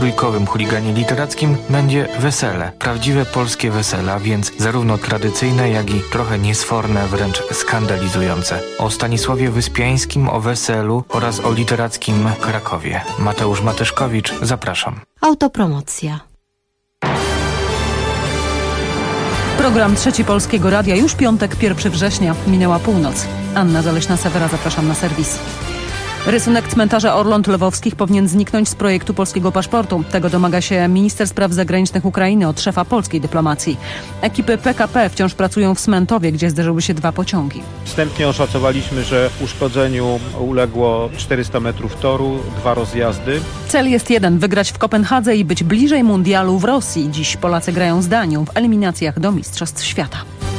trójkowym chuliganie literackim będzie wesele. Prawdziwe polskie wesela, więc zarówno tradycyjne, jak i trochę niesforne, wręcz skandalizujące. O Stanisławie Wyspiańskim, o weselu oraz o literackim Krakowie. Mateusz Matyszkowicz, zapraszam. Autopromocja. Program Trzeci Polskiego Radia. Już piątek, 1 września. Minęła północ. Anna Zaleśna-Sewera, zapraszam na serwis. Rysunek cmentarza Orląt Lwowskich powinien zniknąć z projektu polskiego paszportu. Tego domaga się minister spraw zagranicznych Ukrainy od szefa polskiej dyplomacji. Ekipy PKP wciąż pracują w Smentowie, gdzie zderzyły się 2 pociągi. Wstępnie oszacowaliśmy, że uszkodzeniu uległo 400 metrów toru, 2 rozjazdy. Cel jest jeden: wygrać w Kopenhadze i być bliżej mundialu w Rosji. Dziś Polacy grają z Danią w eliminacjach do Mistrzostw Świata.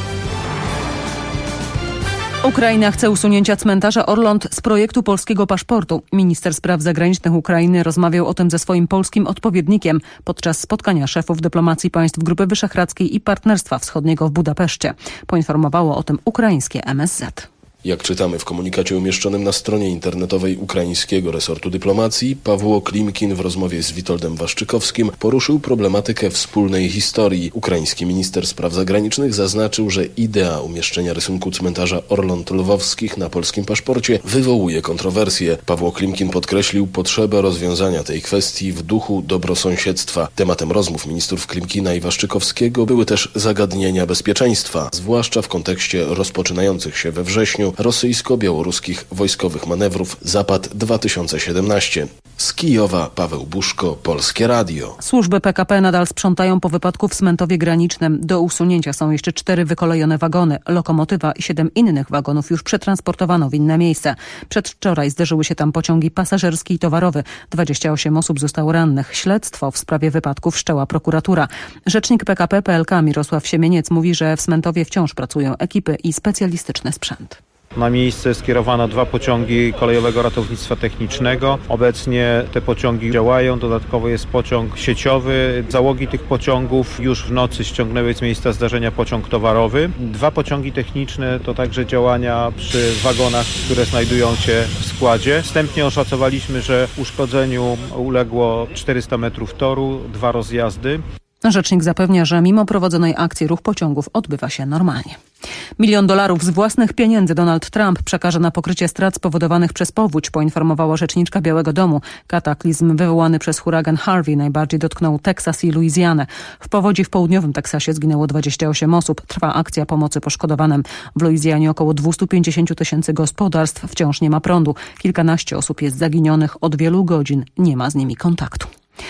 Ukraina chce usunięcia cmentarza Orląt z projektu polskiego paszportu. Minister spraw zagranicznych Ukrainy rozmawiał o tym ze swoim polskim odpowiednikiem podczas spotkania szefów dyplomacji państw Grupy Wyszehradzkiej i Partnerstwa Wschodniego w Budapeszcie. Poinformowało o tym ukraińskie MSZ. Jak czytamy w komunikacie umieszczonym na stronie internetowej ukraińskiego resortu dyplomacji, Pawło Klimkin w rozmowie z Witoldem Waszczykowskim poruszył problematykę wspólnej historii. Ukraiński minister spraw zagranicznych zaznaczył, że idea umieszczenia rysunku cmentarza Orląt Lwowskich na polskim paszporcie wywołuje kontrowersje. Pawło Klimkin podkreślił potrzebę rozwiązania tej kwestii w duchu dobrosąsiedztwa. Tematem rozmów ministrów Klimkina i Waszczykowskiego były też zagadnienia bezpieczeństwa, zwłaszcza w kontekście rozpoczynających się we wrześniu rosyjsko-białoruskich wojskowych manewrów Zapad 2017. Z Kijowa Paweł Buszko, Polskie Radio. Służby PKP nadal sprzątają po wypadku w Smentowie Granicznym. Do usunięcia są jeszcze 4 wykolejone wagony. Lokomotywa i 7 innych wagonów już przetransportowano w inne miejsca. Przedwczoraj zderzyły się tam pociągi pasażerski i towarowy. 28 osób zostało rannych. Śledztwo w sprawie wypadku wszczęła prokuratura. Rzecznik PKP PLK Mirosław Siemieniec mówi, że w Smentowie wciąż pracują ekipy i specjalistyczny sprzęt. Na miejsce skierowano 2 pociągi kolejowego ratownictwa technicznego. Obecnie te pociągi działają. Dodatkowo jest pociąg sieciowy. Załogi tych pociągów już w nocy ściągnęły z miejsca zdarzenia pociąg towarowy. 2 pociągi techniczne to także działania przy wagonach, które znajdują się w składzie. Wstępnie oszacowaliśmy, że uszkodzeniu uległo 400 metrów toru, 2 rozjazdy. Rzecznik zapewnia, że mimo prowadzonej akcji ruch pociągów odbywa się normalnie. $1 milion z własnych pieniędzy Donald Trump przekaże na pokrycie strat spowodowanych przez powódź, poinformowała rzeczniczka Białego Domu. Kataklizm wywołany przez huragan Harvey najbardziej dotknął Teksas i Luizjanę. W powodzi w południowym Teksasie zginęło 28 osób. Trwa akcja pomocy poszkodowanym. W Luizjanie około 250 000 gospodarstw wciąż nie ma prądu. Kilkanaście osób jest zaginionych. Od wielu godzin nie ma z nimi kontaktu.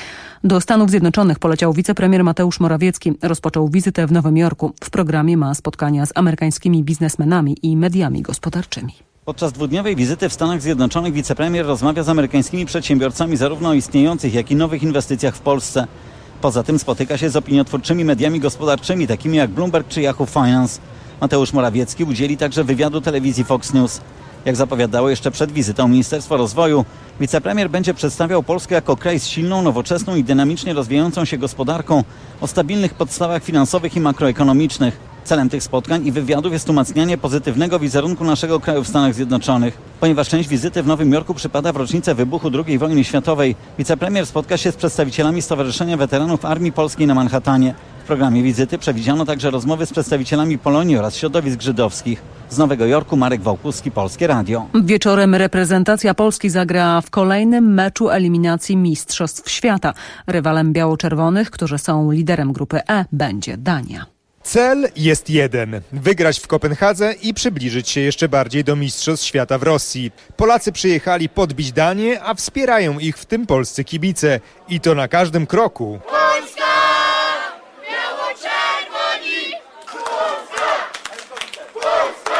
Do Stanów Zjednoczonych poleciał wicepremier Mateusz Morawiecki. Rozpoczął wizytę w Nowym Jorku. W programie ma spotkania z amerykańskimi biznesmenami i mediami gospodarczymi. Podczas 2-dniowej wizyty w Stanach Zjednoczonych wicepremier rozmawia z amerykańskimi przedsiębiorcami zarówno o istniejących, jak i nowych inwestycjach w Polsce. Poza tym spotyka się z opiniotwórczymi mediami gospodarczymi, takimi jak Bloomberg czy Yahoo Finance. Mateusz Morawiecki udzieli także wywiadu telewizji Fox News. Jak zapowiadało jeszcze przed wizytą Ministerstwo Rozwoju, wicepremier będzie przedstawiał Polskę jako kraj z silną, nowoczesną i dynamicznie rozwijającą się gospodarką o stabilnych podstawach finansowych i makroekonomicznych. Celem tych spotkań i wywiadów jest umacnianie pozytywnego wizerunku naszego kraju w Stanach Zjednoczonych. Ponieważ część wizyty w Nowym Jorku przypada w rocznicę wybuchu II wojny światowej, wicepremier spotka się z przedstawicielami Stowarzyszenia Weteranów Armii Polskiej na Manhattanie. W programie wizyty przewidziano także rozmowy z przedstawicielami Polonii oraz środowisk żydowskich. Z Nowego Jorku Marek Wałkuski, Polskie Radio. Wieczorem reprezentacja Polski zagra w kolejnym meczu eliminacji Mistrzostw Świata. Rywalem biało-czerwonych, którzy są liderem grupy E, będzie Dania. Cel jest jeden: wygrać w Kopenhadze i przybliżyć się jeszcze bardziej do Mistrzostw Świata w Rosji. Polacy przyjechali podbić Danię, a wspierają ich w tym polscy kibice. I to na każdym kroku. Polska! Biało-czerwoni! Polska! Polska!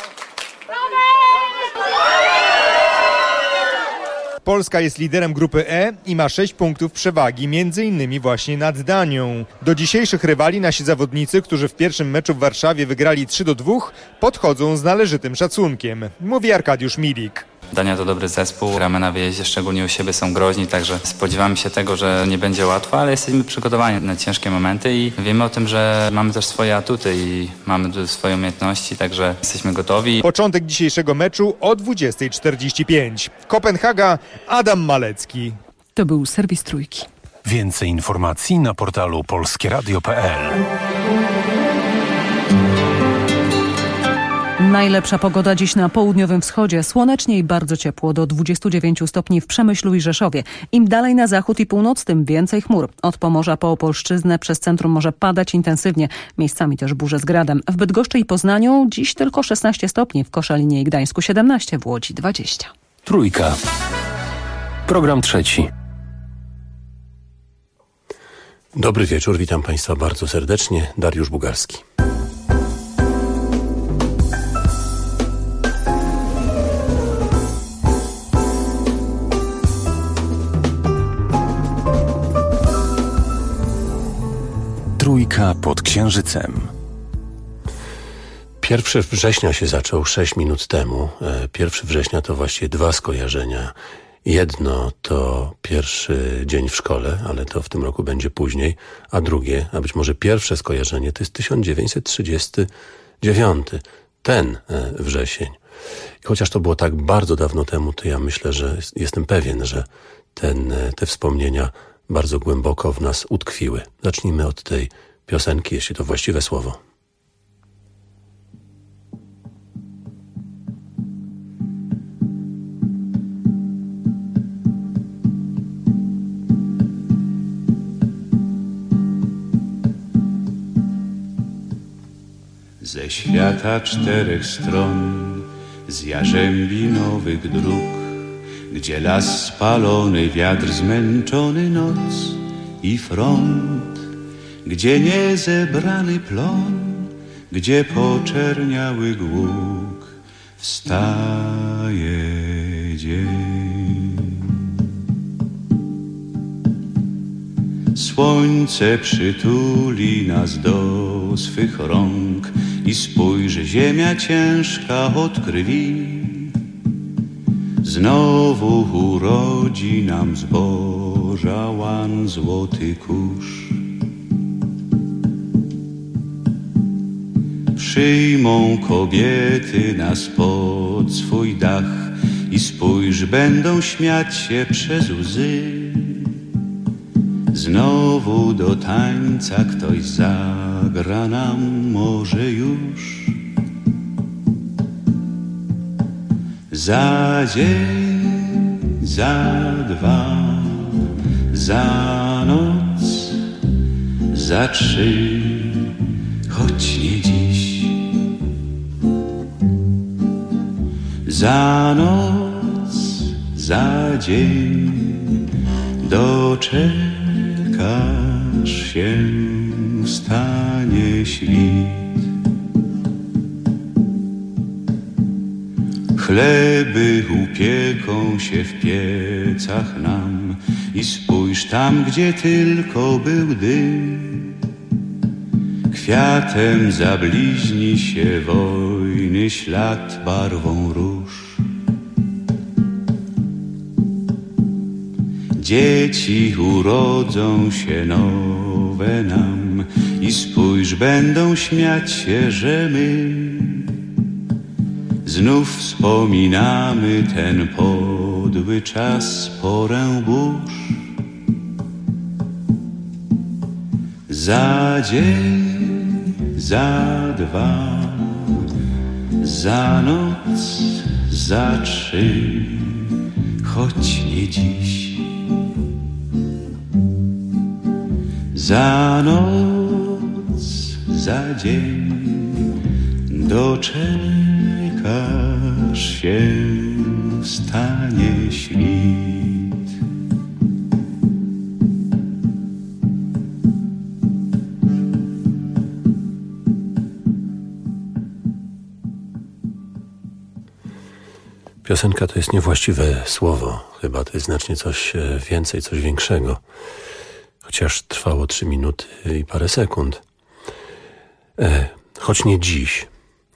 Polska jest liderem grupy E i ma 6 punktów przewagi, m.in. właśnie nad Danią. Do dzisiejszych rywali nasi zawodnicy, którzy w pierwszym meczu w Warszawie wygrali 3-2, podchodzą z należytym szacunkiem, mówi Arkadiusz Milik. Dania to dobry zespół, gramy na wyjeździe, szczególnie u siebie są groźni, także spodziewamy się tego, że nie będzie łatwo, ale jesteśmy przygotowani na ciężkie momenty i wiemy o tym, że mamy też swoje atuty i mamy swoje umiejętności, także jesteśmy gotowi. Początek dzisiejszego meczu o 20:45. Kopenhaga, Adam Malecki. To był serwis Trójki. Więcej informacji na portalu polskieradio.pl. Najlepsza pogoda dziś na południowym wschodzie. Słonecznie i bardzo ciepło, do 29 stopni w Przemyślu i Rzeszowie. Im dalej na zachód i północ, tym więcej chmur. Od Pomorza po Opolszczyznę przez centrum może padać intensywnie. Miejscami też burze z gradem. W Bydgoszczy i Poznaniu dziś tylko 16 stopni. W Koszalinie i Gdańsku 17, w Łodzi 20. Trójka. Program trzeci. Dobry wieczór, witam Państwa bardzo serdecznie. Dariusz Bugalski. Trójka pod Księżycem. 1 września się zaczął 6 minut temu. 1 września to właściwie dwa skojarzenia. Jedno to pierwszy dzień w szkole, ale to w tym roku będzie później, a drugie, a być może pierwsze skojarzenie, to jest 1939. Ten wrzesień. I chociaż to było tak bardzo dawno temu, to ja myślę, że jestem pewien, że te wspomnienia bardzo głęboko w nas utkwiły. Zacznijmy od tej piosenki, jeśli to właściwe słowo. Ze świata 4 stron, z jarzębinowych dróg, gdzie las spalony, wiatr zmęczony, noc i front, gdzie niezebrany plon, gdzie poczerniały głuk, wstaje dzień. Słońce przytuli nas do swych rąk i spójrz, ziemia ciężka od krwi znowu urodzi nam zboża łan złoty kurz. Przyjmą kobiety nas pod swój dach i spójrz, będą śmiać się przez łzy. Znowu do tańca ktoś zagra nam może już. Za dzień, za dwa, za noc, za 3, choć nie dziś. Za noc, za dzień doczekasz się, stanie świt. Chleby upieką się w piecach nam i spójrz tam, gdzie tylko był dym. Kwiatem zabliźni się wojny ślad barwą róż. Dzieci urodzą się nowe nam i spójrz, będą śmiać się, że my znów wspominamy ten podły czas, porę burz. Za dzień, za dwa, za noc, za 3, choć nie dziś. Za noc, za dzień doczekasz się, stanie świt. Piosenka to jest niewłaściwe słowo. Chyba to jest znacznie coś więcej, coś większego. Chociaż trwało 3 minuty i parę sekund. Choć nie dziś.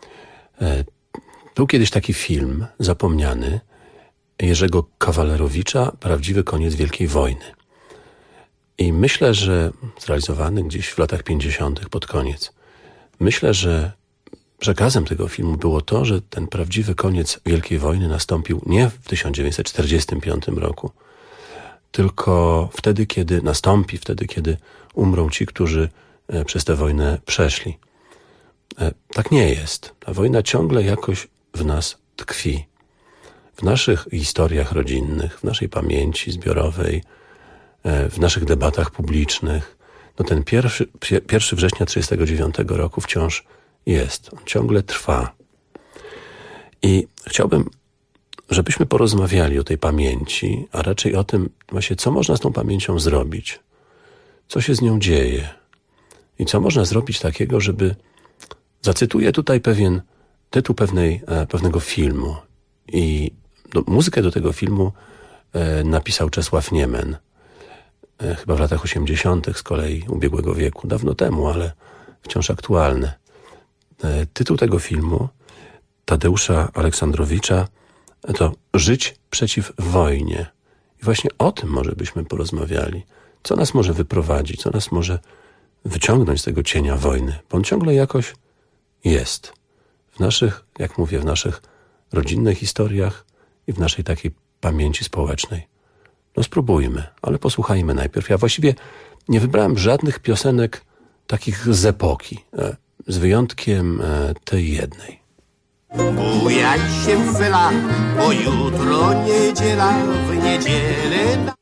Był kiedyś taki film zapomniany Jerzego Kawalerowicza, Prawdziwy koniec Wielkiej Wojny. I myślę, że zrealizowany gdzieś w latach 50. pod koniec. Myślę, że przekazem tego filmu było to, że ten prawdziwy koniec Wielkiej Wojny nastąpił nie w 1945 roku, tylko wtedy, kiedy nastąpi, wtedy, kiedy umrą ci, którzy przez tę wojnę przeszli. Tak nie jest. Ta wojna ciągle jakoś w nas tkwi. W naszych historiach rodzinnych, w naszej pamięci zbiorowej, w naszych debatach publicznych. No ten 1 września 1939 roku wciąż jest. On ciągle trwa. I chciałbym, żebyśmy porozmawiali o tej pamięci, a raczej o tym właśnie, co można z tą pamięcią zrobić, co się z nią dzieje i co można zrobić takiego, żeby... Zacytuję tutaj pewien tytuł pewnego filmu i muzykę do tego filmu napisał Czesław Niemen, chyba w latach 80. z kolei ubiegłego wieku, dawno temu, ale wciąż aktualny. Tytuł tego filmu Tadeusza Aleksandrowicza to Żyć przeciw wojnie. I właśnie o tym może byśmy porozmawiali. Co nas może wyprowadzić, co nas może wyciągnąć z tego cienia wojny, bo on ciągle jakoś jest. W naszych, jak mówię, w naszych rodzinnych historiach i w naszej takiej pamięci społecznej. No spróbujmy, ale posłuchajmy najpierw. Ja właściwie nie wybrałem żadnych piosenek takich z epoki, z wyjątkiem tej jednej. Bujaj się fela, bo jutro niedziela, w niedzielę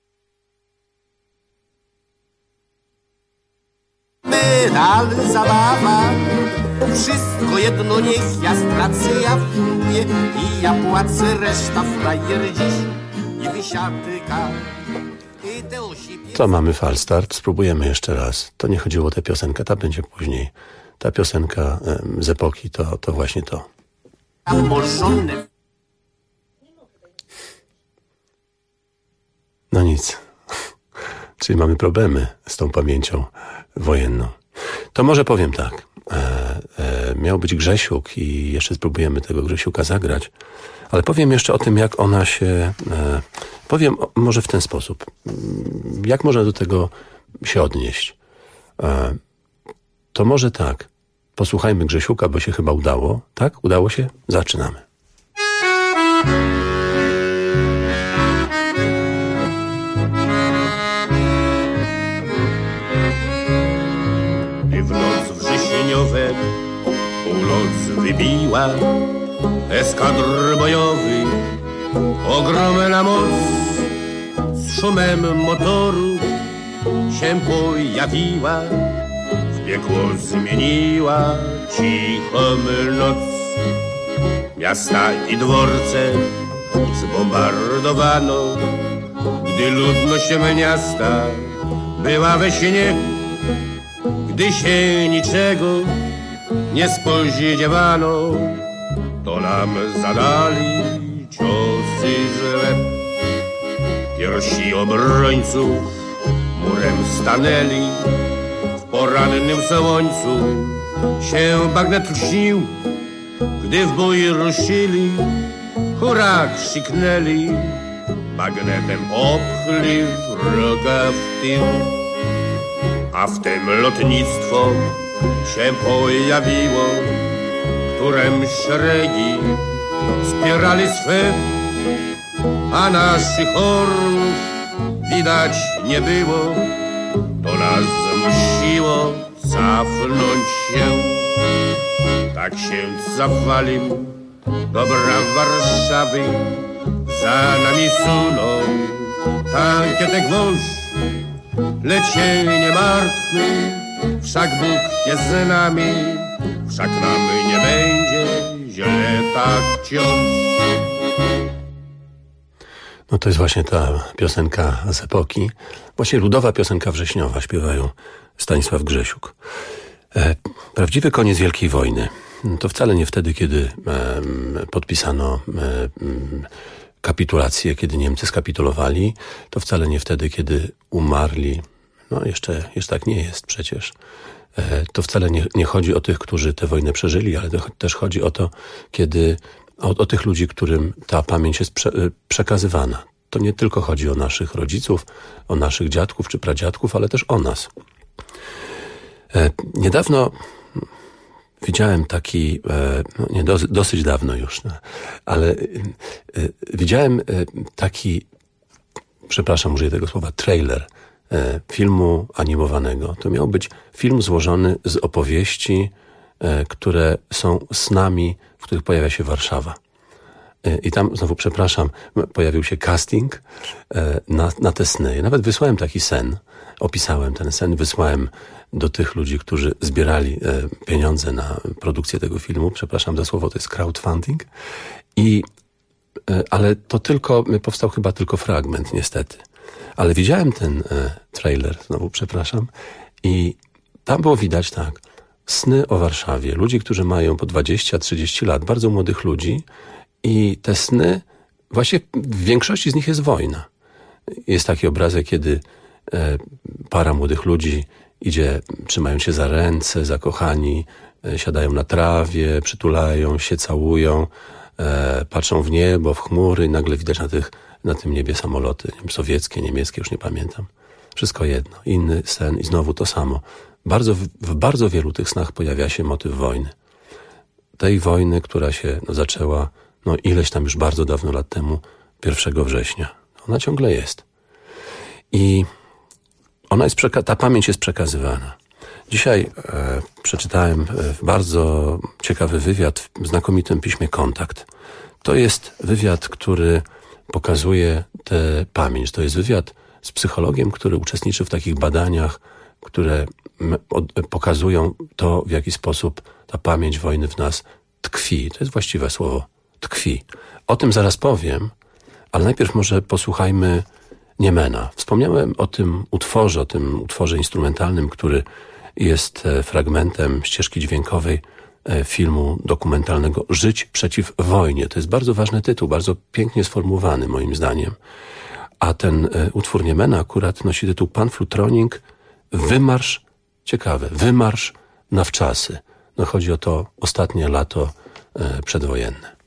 medal, zabawa. Wszystko jedno niech ja stracę, ja wkuję i ja płacę, reszta frajer dziś i wysiadka. To mamy falstart, spróbujemy jeszcze raz. To nie chodziło o tę piosenkę, ta będzie później. Ta piosenka z epoki to właśnie to. No nic. Czyli mamy problemy z tą pamięcią wojenną. To może powiem tak. Miał być Grzesiuk i jeszcze spróbujemy tego Grzesiuka zagrać, ale powiem jeszcze o tym, jak ona się... powiem może w ten sposób. Jak można do tego się odnieść? To może tak. Posłuchajmy Grzesiuka, bo się chyba udało. Tak? Udało się? Zaczynamy. I w noc wrześniowe północ wybiła, eskadr bojowy, ogromna moc, z szumem motoru się pojawiła. Piekło zmieniła cichą noc. Miasta i dworce zbombardowano, gdy ludność miasta była we śnie, gdy się niczego nie spodziewano, to nam zadali ciosy złe. Pierwsi obrońców murem stanęli, w porannym słońcu się bagnet lśnił, gdy w bój ruszyli, hurra krzyknęli, bagnetem opchli wroga w tył. A wtem lotnictwo się pojawiło, którym szeregi spierali swe, a naszych orłów widać nie było. To nas zmusiło cofnąć się. Tak się zawalił dobra Warszawy, za nami sunął tankietek wąż. Lecz się nie martwmy, wszak Bóg jest z nami, wszak nam nie będzie źle tak wciąż. No to jest właśnie ta piosenka z epoki, właśnie ludowa piosenka wrześniowa, śpiewają Stanisław Grzesiuk. Prawdziwy koniec Wielkiej Wojny. To wcale nie wtedy, kiedy podpisano kapitulację, kiedy Niemcy skapitulowali. To wcale nie wtedy, kiedy umarli. No jeszcze tak nie jest przecież. To wcale nie chodzi o tych, którzy tę wojnę przeżyli, ale też chodzi o to, kiedy o tych ludzi, którym ta pamięć jest przekazywana. To nie tylko chodzi o naszych rodziców, o naszych dziadków czy pradziadków, ale też o nas. Niedawno widziałem taki, dosyć dawno już, ale widziałem przepraszam, użyję tego słowa, trailer filmu animowanego. To miał być film złożony z opowieści, które są snami, w których pojawia się Warszawa. I tam, znowu przepraszam, pojawił się casting na te sny. Ja nawet wysłałem taki sen, opisałem ten sen, wysłałem do tych ludzi, którzy zbierali pieniądze na produkcję tego filmu. Przepraszam za słowo, to jest crowdfunding. Ale to powstał chyba tylko fragment, niestety. Ale widziałem ten trailer, znowu przepraszam, i tam było widać tak, sny o Warszawie, ludzi, którzy mają po 20-30 lat, bardzo młodych ludzi, i te sny, właśnie w większości z nich jest wojna. Jest taki obrazek, kiedy para młodych ludzi idzie, trzymają się za ręce, zakochani, siadają na trawie, przytulają się, całują, patrzą w niebo, w chmury i nagle widać na tym niebie samoloty, nie wiem, sowieckie, niemieckie, już nie pamiętam. Wszystko jedno. Inny sen i znowu to samo. W bardzo wielu tych snach pojawia się motyw wojny. Tej wojny, która się zaczęła ileś tam już bardzo dawno lat temu, 1 września. Ona ciągle jest. I ta pamięć jest przekazywana. Dzisiaj przeczytałem bardzo ciekawy wywiad w znakomitym piśmie Kontakt. To jest wywiad, który pokazuje tę pamięć. To jest wywiad z psychologiem, który uczestniczy w takich badaniach, które pokazują to, w jaki sposób ta pamięć wojny w nas tkwi. To jest właściwe słowo. Tkwi. O tym zaraz powiem, ale najpierw może posłuchajmy Niemena. Wspomniałem o tym utworze instrumentalnym, który jest fragmentem ścieżki dźwiękowej filmu dokumentalnego Żyć przeciw wojnie. To jest bardzo ważny tytuł, bardzo pięknie sformułowany moim zdaniem. A ten utwór Niemena akurat nosi tytuł Pan-Flutroning Wymarsz, ciekawe, wymarsz na wczasy. Chodzi o to ostatnie lato przedwojenne.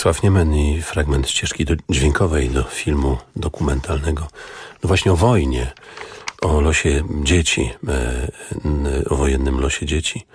Czesław Niemen i fragment ścieżki dźwiękowej do filmu dokumentalnego. No właśnie o wojnie, o losie dzieci, o wojennym losie dzieci.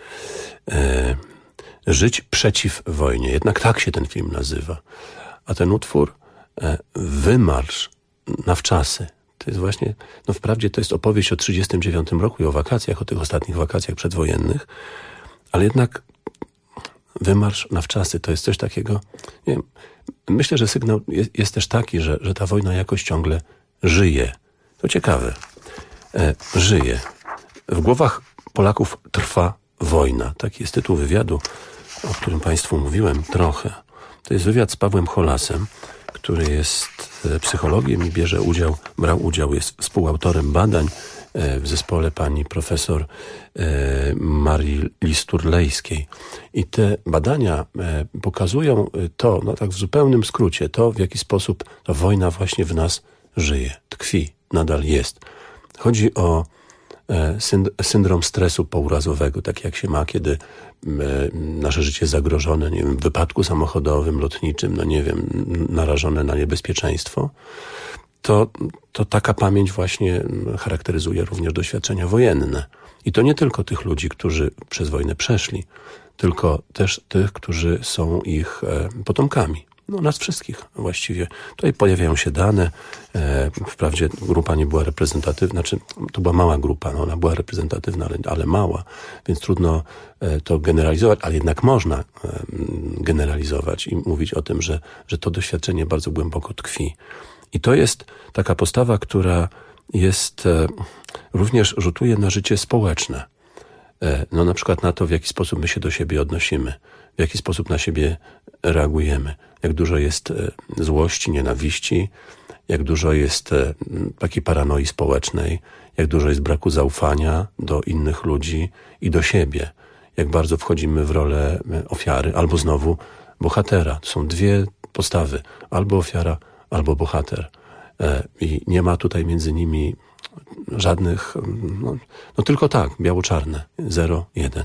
Żyć przeciw wojnie. Jednak tak się ten film nazywa. A ten utwór Wymarsz na wczasy. To jest właśnie, no wprawdzie to jest opowieść o 1939 roku i o wakacjach, o tych ostatnich wakacjach przedwojennych, ale jednak Wymarsz na wczasy to jest coś takiego, nie wiem, myślę, że sygnał jest też taki, że ta wojna jakoś ciągle żyje. To ciekawe. Żyje. W głowach Polaków trwa wojna. Taki jest tytuł wywiadu, o którym Państwu mówiłem trochę. To jest wywiad z Pawłem Holasem, który jest psychologiem i brał udział, jest współautorem badań w zespole pani profesor Marii Listurlejskiej. I te badania pokazują to, no tak w zupełnym skrócie, to w jaki sposób ta wojna właśnie w nas żyje, tkwi, nadal jest. Chodzi o syndrom stresu pourazowego, tak jak się ma, kiedy nasze życie jest zagrożone, nie wiem, w wypadku samochodowym, lotniczym, no nie wiem, narażone na niebezpieczeństwo, to taka pamięć właśnie charakteryzuje również doświadczenia wojenne. I to nie tylko tych ludzi, którzy przez wojnę przeszli, tylko też tych, którzy są ich potomkami. No nas wszystkich właściwie. Tutaj pojawiają się dane. Wprawdzie grupa nie była reprezentatywna, znaczy to była mała grupa, no ona była reprezentatywna, ale mała, więc trudno to generalizować, ale jednak można generalizować i mówić o tym, że to doświadczenie bardzo głęboko tkwi. I to jest taka postawa, która jest również rzutuje na życie społeczne. No na przykład na to, w jaki sposób my się do siebie odnosimy, w jaki sposób na siebie reagujemy, jak dużo jest złości, nienawiści, jak dużo jest takiej paranoi społecznej, jak dużo jest braku zaufania do innych ludzi i do siebie, jak bardzo wchodzimy w rolę ofiary albo znowu bohatera. To są dwie postawy, albo ofiara, albo bohater. I nie ma tutaj między nimi żadnych, no tylko tak, biało-czarne, 0-1.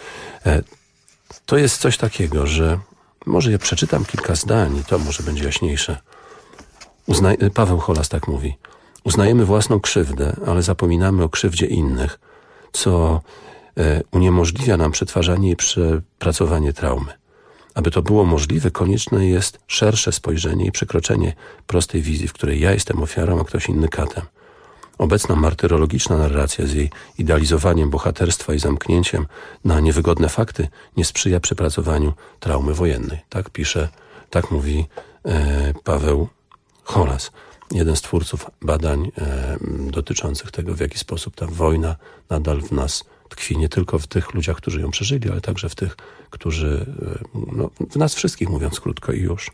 To jest coś takiego, że może ja przeczytam kilka zdań i to może będzie jaśniejsze. Paweł Holas tak mówi. Uznajemy własną krzywdę, ale zapominamy o krzywdzie innych, co uniemożliwia nam przetwarzanie i przepracowanie traumy. Aby to było możliwe, konieczne jest szersze spojrzenie i przekroczenie prostej wizji, w której ja jestem ofiarą, a ktoś inny katem. Obecna martyrologiczna narracja z jej idealizowaniem bohaterstwa i zamknięciem na niewygodne fakty nie sprzyja przepracowaniu traumy wojennej. Tak pisze, tak mówi Paweł Holas, jeden z twórców badań dotyczących tego, w jaki sposób ta wojna nadal w nas tkwi. Nie tylko w tych ludziach, którzy ją przeżyli, ale także w tych, którzy, no, w nas wszystkich, mówiąc krótko i już.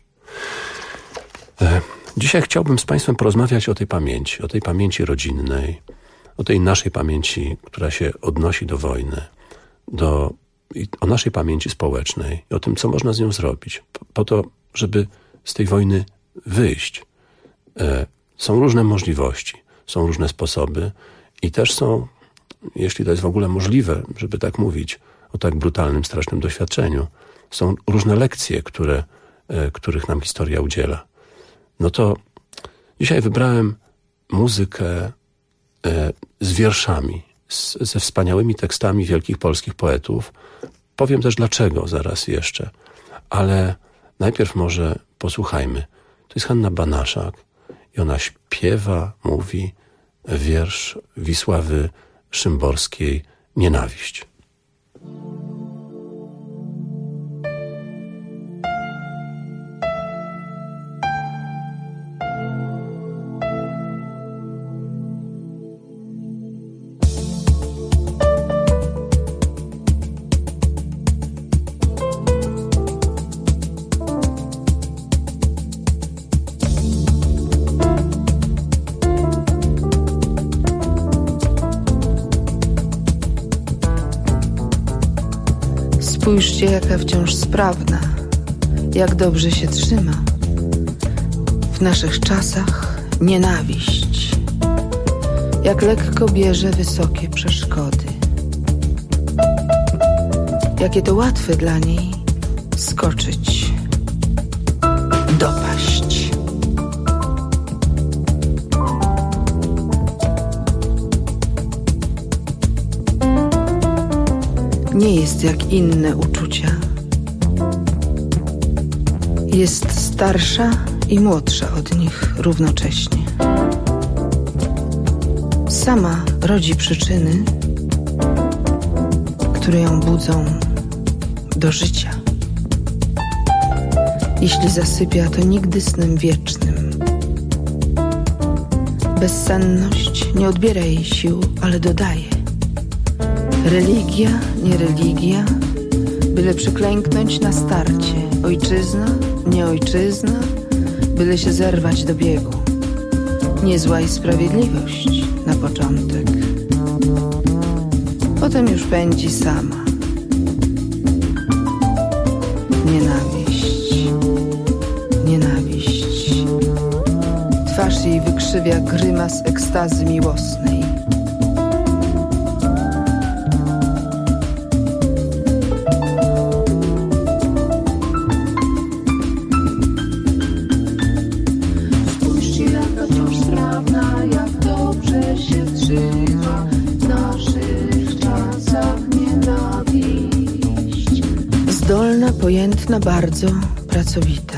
Dzisiaj chciałbym z Państwem porozmawiać o tej pamięci rodzinnej, o tej naszej pamięci, która się odnosi do wojny, o naszej pamięci społecznej i o tym, co można z nią zrobić, po to, żeby z tej wojny wyjść. Są różne możliwości, są różne sposoby i też są, jeśli to jest w ogóle możliwe, żeby tak mówić o tak brutalnym, strasznym doświadczeniu, są różne lekcje, których nam historia udziela. No to dzisiaj wybrałem muzykę z wierszami, ze wspaniałymi tekstami wielkich polskich poetów. Powiem też dlaczego zaraz jeszcze, ale najpierw może posłuchajmy. To jest Hanna Banaszak i ona śpiewa, mówi wiersz Wisławy Szymborskiej Nienawiść. Spójrzcie, jaka wciąż sprawna, jak dobrze się trzyma. W naszych czasach nienawiść, jak lekko bierze wysokie przeszkody. Jakie to łatwe dla niej skoczyć. dopaść. Nie jest jak inne uczucia. Jest starsza i młodsza od nich równocześnie. Sama rodzi przyczyny, które ją budzą do życia. Jeśli zasypia, to nigdy snem wiecznym. Bezsenność nie odbiera jej sił, ale dodaje. Religia, nie religia, byle przyklęknąć na starcie. Ojczyzna, nie ojczyzna, byle się zerwać do biegu. Niezła i sprawiedliwość na początek. Potem już pędzi sama. Nienawiść, nienawiść. Twarz jej wykrzywia grymas ekstazy miłosnej. Pojętna, bardzo pracowita.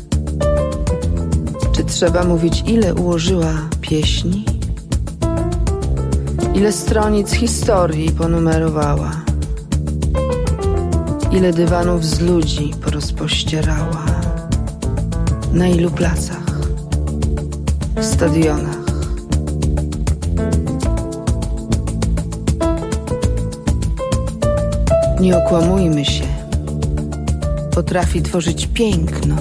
Czy trzeba mówić, ile ułożyła pieśni? Ile stronic historii ponumerowała? Ile dywanów z ludzi porozpościerała? Na ilu placach? Stadionach? Nie okłamujmy się. Potrafi tworzyć piękno.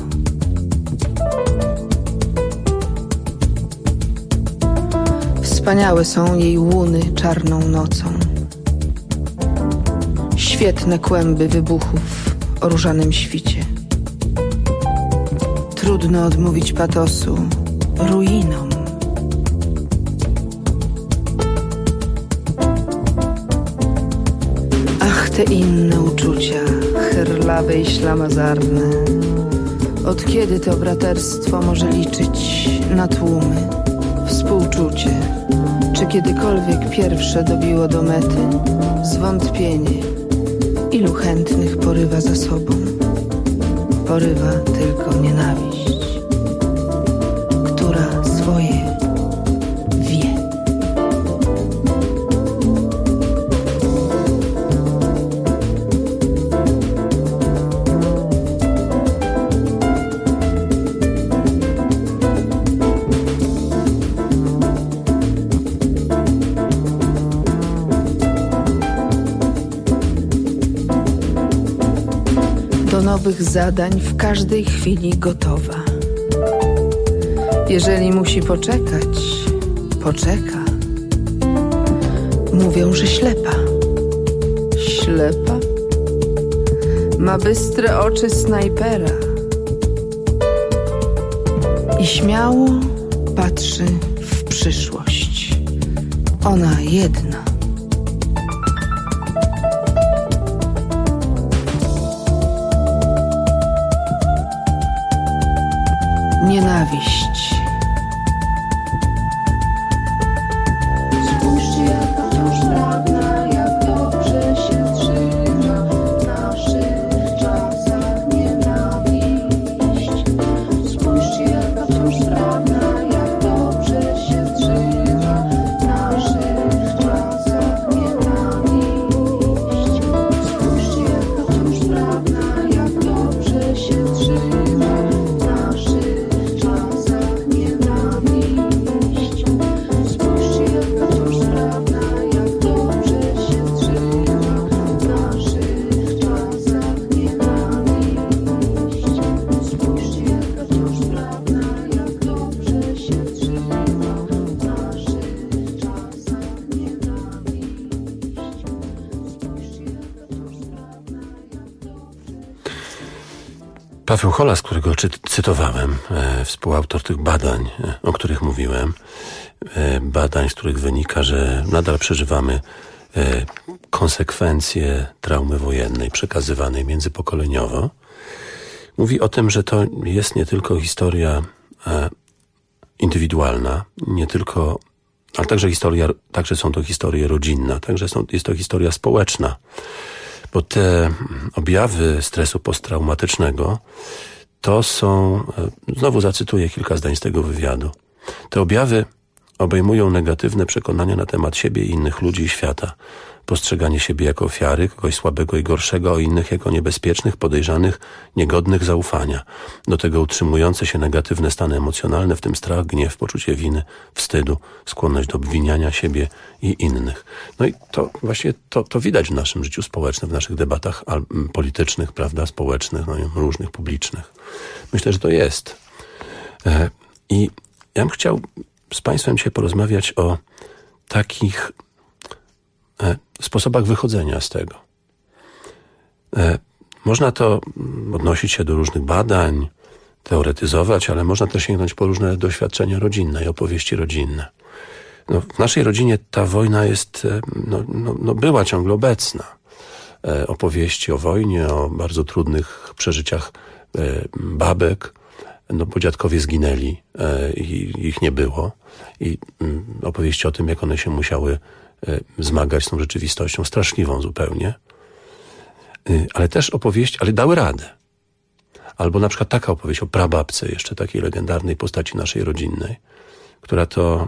Wspaniałe są jej łuny czarną nocą. Świetne kłęby wybuchów o różanym świcie. Trudno odmówić patosu ruinom. Ach, te inne uczucia, herlawe i ślamazarne. Od kiedy to braterstwo może liczyć na tłumy? Współczucie, czy kiedykolwiek pierwsze dobiło do mety? Zwątpienie, ilu chętnych porywa za sobą? Porywa tylko nienawiść, która swoje wie. Do nowych zadań w każdej chwili gotowa. Jeżeli musi poczekać, poczeka. Mówią, że ślepa. Ślepa? Ma bystre oczy snajpera i śmiało patrzy w przyszłość. Ona jedna. Nienawiść. Spójrzcie, jaka wciąż sprawna, jak dobrze się trzyma w naszych czasach nienawiść. Spójrzcie, jaka wciąż sprawna, jak dobrze się trzyma w naszych czasach nienawiść. Spójrzcie, jaka wciąż sprawna, jak dobrze się trzyma. Paweł Holas, którego cytowałem, współautor tych badań, o których mówiłem, badań, z których wynika, że nadal przeżywamy konsekwencje traumy wojennej przekazywanej międzypokoleniowo, mówi o tym, że to jest nie tylko historia indywidualna, nie tylko, ale także są to historie rodzinne, także jest to historia społeczna, bo te objawy stresu posttraumatycznego to są, znowu zacytuję kilka zdań z tego wywiadu, te objawy obejmują negatywne przekonania na temat siebie i innych ludzi i świata, postrzeganie siebie jako ofiary, kogoś słabego i gorszego, o innych jako niebezpiecznych, podejrzanych, niegodnych zaufania. Do tego utrzymujące się negatywne stany emocjonalne, w tym strach, gniew, poczucie winy, wstydu, skłonność do obwiniania siebie i innych. No i to właśnie to widać w naszym życiu społecznym, w naszych debatach politycznych, prawda, społecznych, no i różnych, publicznych. Myślę, że to jest. I ja bym chciał z Państwem dzisiaj porozmawiać o takich sposobach wychodzenia z tego. Można to odnosić się do różnych badań, teoretyzować, ale można też sięgnąć po różne doświadczenia rodzinne i opowieści rodzinne. No, w naszej rodzinie ta wojna jest, była ciągle obecna. Opowieści o wojnie, o bardzo trudnych przeżyciach babek, bo dziadkowie zginęli i ich nie było. I opowieści o tym, jak one się musiały zmagać z tą rzeczywistością, straszliwą zupełnie. Ale też opowieści, ale dały radę. Albo na przykład taka opowieść o prababce, jeszcze takiej legendarnej postaci naszej rodzinnej, która to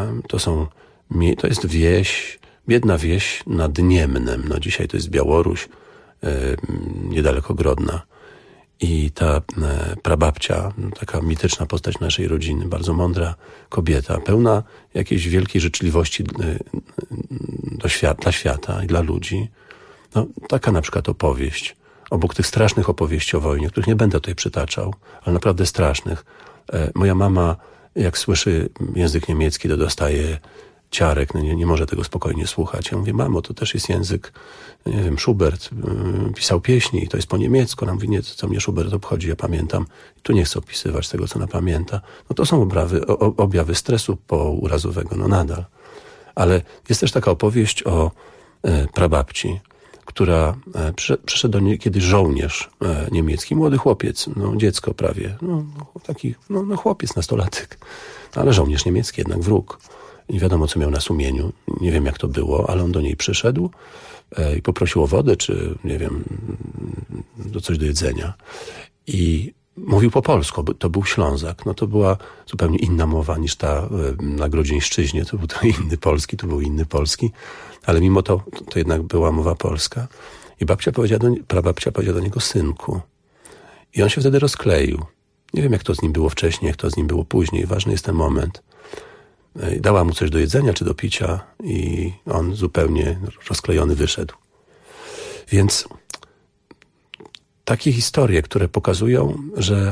jest wieś, biedna wieś nad Niemnem. No dzisiaj to jest Białoruś, niedaleko Grodna. I ta prababcia, taka mityczna postać naszej rodziny, bardzo mądra kobieta, pełna jakiejś wielkiej życzliwości dla świata i dla ludzi. No, taka na przykład opowieść, obok tych strasznych opowieści o wojnie, których nie będę tutaj przytaczał, ale naprawdę strasznych. Moja mama, jak słyszy język niemiecki, to dostaje ciarek, nie może tego spokojnie słuchać. Ja mówię, mamo, to też jest język, nie wiem, Schubert pisał pieśni i to jest po niemiecku. Ona mówi, nie, co mnie Schubert obchodzi, ja pamiętam. I tu nie chcę opisywać tego, co ona pamięta. No to są objawy stresu pourazowego, no nadal. Ale jest też taka opowieść o prababci, która przyszedł do niej kiedyś żołnierz niemiecki, młody chłopiec, dziecko prawie, taki chłopiec, nastolatek, ale żołnierz niemiecki, jednak wróg. Nie wiadomo, co miał na sumieniu, nie wiem, jak to było, ale on do niej przyszedł i poprosił o wodę, czy nie wiem, coś do jedzenia. I mówił po polsku, to był Ślązak. No to była zupełnie inna mowa niż ta na Grodzieńszczyźnie. To był to był inny polski, ale mimo to jednak była mowa polska. I prababcia powiedziała do niego, synku. I on się wtedy rozkleił. Nie wiem, jak to z nim było wcześniej, jak to z nim było później. Ważny jest ten moment. Dała mu coś do jedzenia czy do picia i on zupełnie rozklejony wyszedł. Więc takie historie, które pokazują, że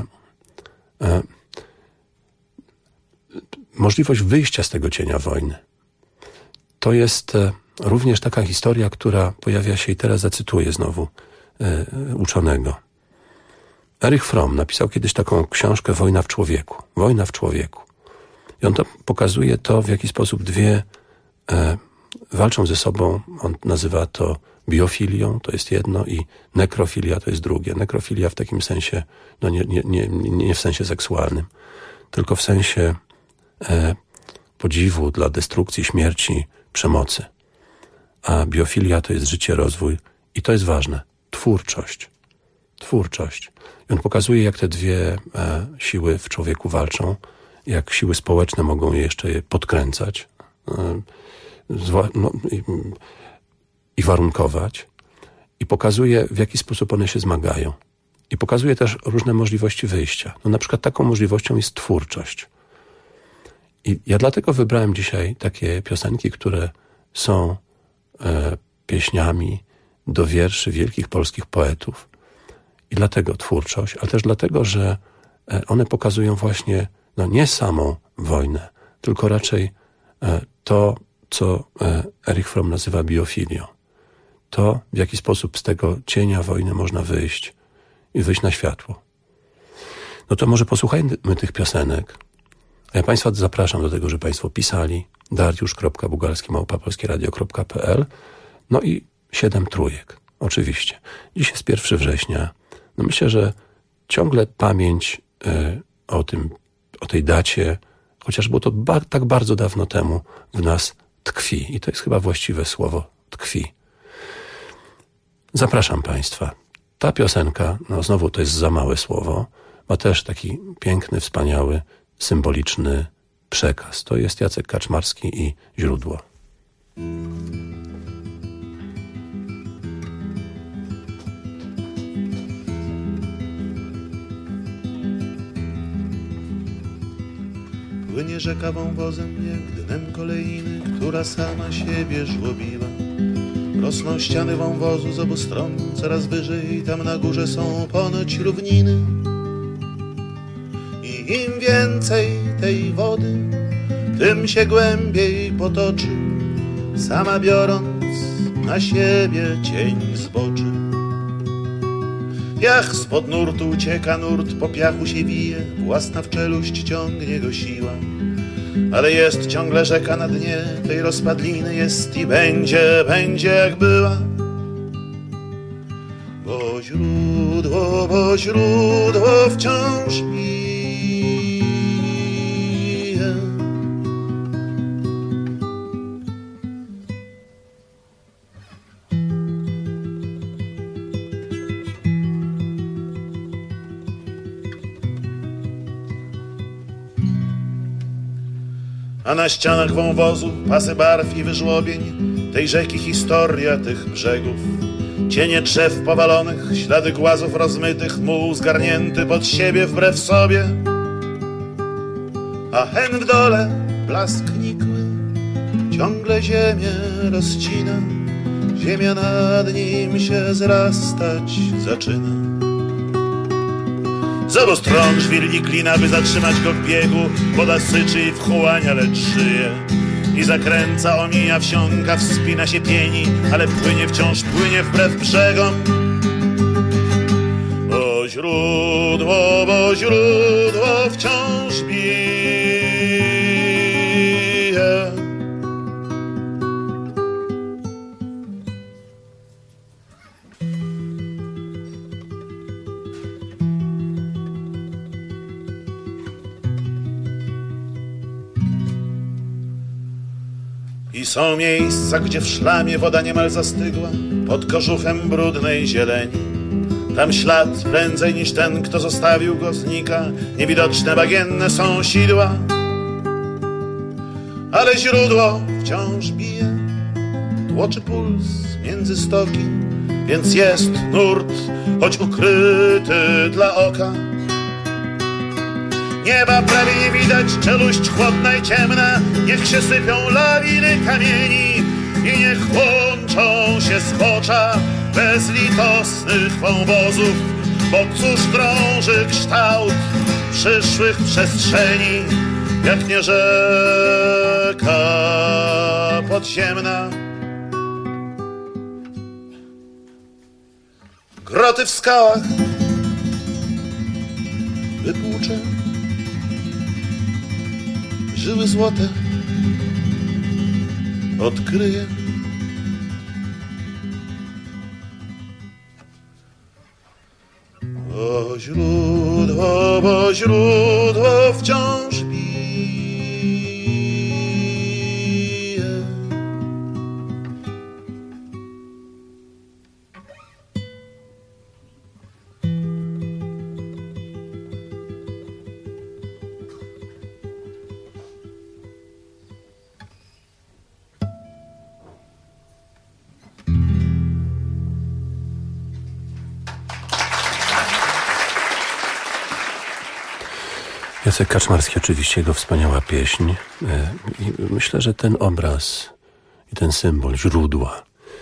możliwość wyjścia z tego cienia wojny, to jest również taka historia, która pojawia się i teraz zacytuję znowu uczonego. Erich Fromm napisał kiedyś taką książkę Wojna w człowieku. Wojna w człowieku. I on to pokazuje to, w jaki sposób dwie walczą ze sobą. On nazywa to biofilią, to jest jedno, i nekrofilia to jest drugie. Nekrofilia w takim sensie, nie w sensie seksualnym, tylko w sensie podziwu dla destrukcji, śmierci, przemocy. A biofilia to jest życie, rozwój i to jest ważne. Twórczość. I on pokazuje, jak te dwie siły w człowieku walczą, jak siły społeczne mogą je jeszcze podkręcać i warunkować. I pokazuje, w jaki sposób one się zmagają. I pokazuje też różne możliwości wyjścia. Na przykład taką możliwością jest twórczość. I ja dlatego wybrałem dzisiaj takie piosenki, które są pieśniami do wierszy wielkich polskich poetów. I dlatego twórczość, ale też dlatego, że one pokazują właśnie nie samą wojnę, tylko raczej to, co Erich Fromm nazywa biofilią. To, w jaki sposób z tego cienia wojny można wyjść i wyjść na światło. No to może posłuchajmy tych piosenek. A ja Państwa zapraszam do tego, żeby Państwo pisali dariusz.bugalski@polskieradio.pl. No i 7 trójek, oczywiście. Dziś jest 1 września. No myślę, że ciągle pamięć o tej dacie, chociaż było to tak bardzo dawno temu, w nas tkwi. I to jest chyba właściwe słowo, tkwi. Zapraszam Państwa. Ta piosenka, znowu to jest za małe słowo, ma też taki piękny, wspaniały, symboliczny przekaz. To jest Jacek Kaczmarski i Źródło. Płynie rzeka wąwozem jak dnem kolejny, która sama siebie żłobiła. Rosną ściany wąwozu z obu stron, coraz wyżej, tam na górze są ponoć równiny. I im więcej tej wody, tym się głębiej potoczy, sama biorąc na siebie cień zboczy. Piach spod nurtu ucieka, nurt po piachu się wije, własna w czeluść ciągnie go siła. Ale jest ciągle rzeka na dnie tej rozpadliny, jest i będzie jak była. Bo źródło wciąż bije. A na ścianach wąwozu pasy barw i wyżłobień tej rzeki historia tych brzegów. Cienie drzew powalonych, ślady głazów rozmytych, muł zgarnięty pod siebie wbrew sobie. A hen w dole blask nikły ciągle ziemię rozcina, ziemia nad nim się zrastać zaczyna. Z obu stron żwir i klina, by zatrzymać go w biegu. Woda syczy i wchłania, lecz żyje. I zakręca, omija, wsiąka, wspina się, pieni, ale płynie, wciąż płynie wbrew brzegom. Bo źródło wciąż bije. I są miejsca, gdzie w szlamie woda niemal zastygła, pod kożuchem brudnej zieleni. Tam ślad prędzej niż ten, kto zostawił go, znika. Niewidoczne bagienne są sidła, ale źródło wciąż bije. Tłoczy puls między stoki, więc jest nurt, choć ukryty dla oka. Nieba prawie nie widać, czeluść chłodna i ciemna, niech się sypią lawiny kamieni i niech łączą się zbocza bezlitosnych wąwozów, bo cóż drąży kształt przyszłych przestrzeni, jak nie rzeka podziemna. Groty w skałach wypłucze, żyły złote odkryje. Bo źródło wciąż bije. Jacek Kaczmarski, oczywiście, jego wspaniała pieśń. I myślę, że ten obraz i ten symbol źródła,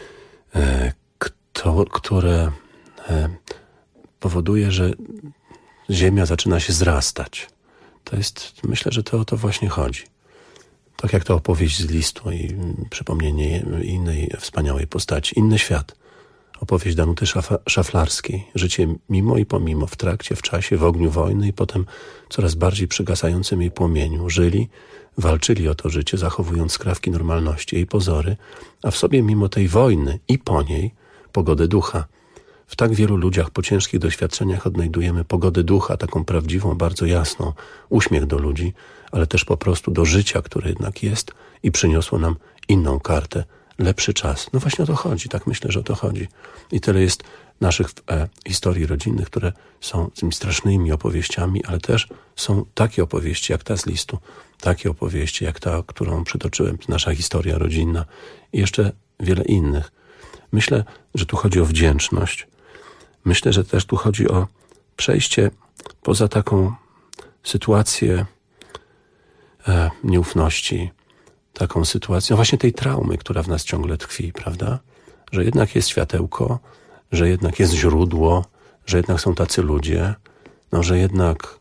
które powoduje, że ziemia zaczyna się zrastać. To jest, myślę, że to o to właśnie chodzi. Tak jak to opowieść z listu i przypomnienie innej wspaniałej postaci, inny świat. Opowieść Danuty Szaflarskiej. Życie mimo i pomimo, w trakcie, w czasie, w ogniu wojny i potem coraz bardziej przygasającym jej płomieniu. Żyli, walczyli o to życie, zachowując skrawki normalności, jej pozory, a w sobie mimo tej wojny i po niej pogodę ducha. w tak wielu ludziach po ciężkich doświadczeniach odnajdujemy pogodę ducha, taką prawdziwą, bardzo jasną, uśmiech do ludzi, ale też po prostu do życia, które jednak jest i przyniosło nam inną kartę, lepszy czas. No właśnie o to chodzi, tak myślę, że o to chodzi. I tyle jest naszych historii rodzinnych, które są tymi strasznymi opowieściami, ale też są takie opowieści jak ta z listu, takie opowieści jak ta, którą przytoczyłem, nasza historia rodzinna i jeszcze wiele innych. Myślę, że tu chodzi o wdzięczność. Myślę, że też tu chodzi o przejście poza taką sytuację nieufności, taką sytuację, no właśnie tej traumy, która w nas ciągle tkwi, prawda? Że jednak jest światełko, że jednak jest źródło, że jednak są tacy ludzie, że jednak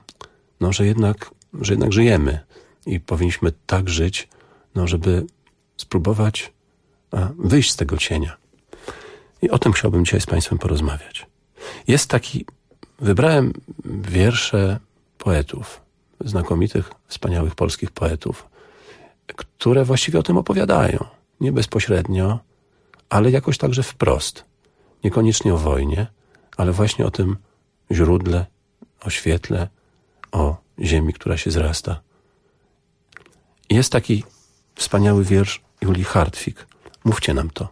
żyjemy i powinniśmy tak żyć, żeby spróbować wyjść z tego cienia. I o tym chciałbym dzisiaj z Państwem porozmawiać. Jest taki, wybrałem wiersze poetów, znakomitych, wspaniałych polskich poetów, które właściwie o tym opowiadają. Nie bezpośrednio, ale jakoś także wprost. Niekoniecznie o wojnie, ale właśnie o tym źródle, o świetle, o ziemi, która się zrasta. Jest taki wspaniały wiersz Julii Hartwig. Mówcie nam to.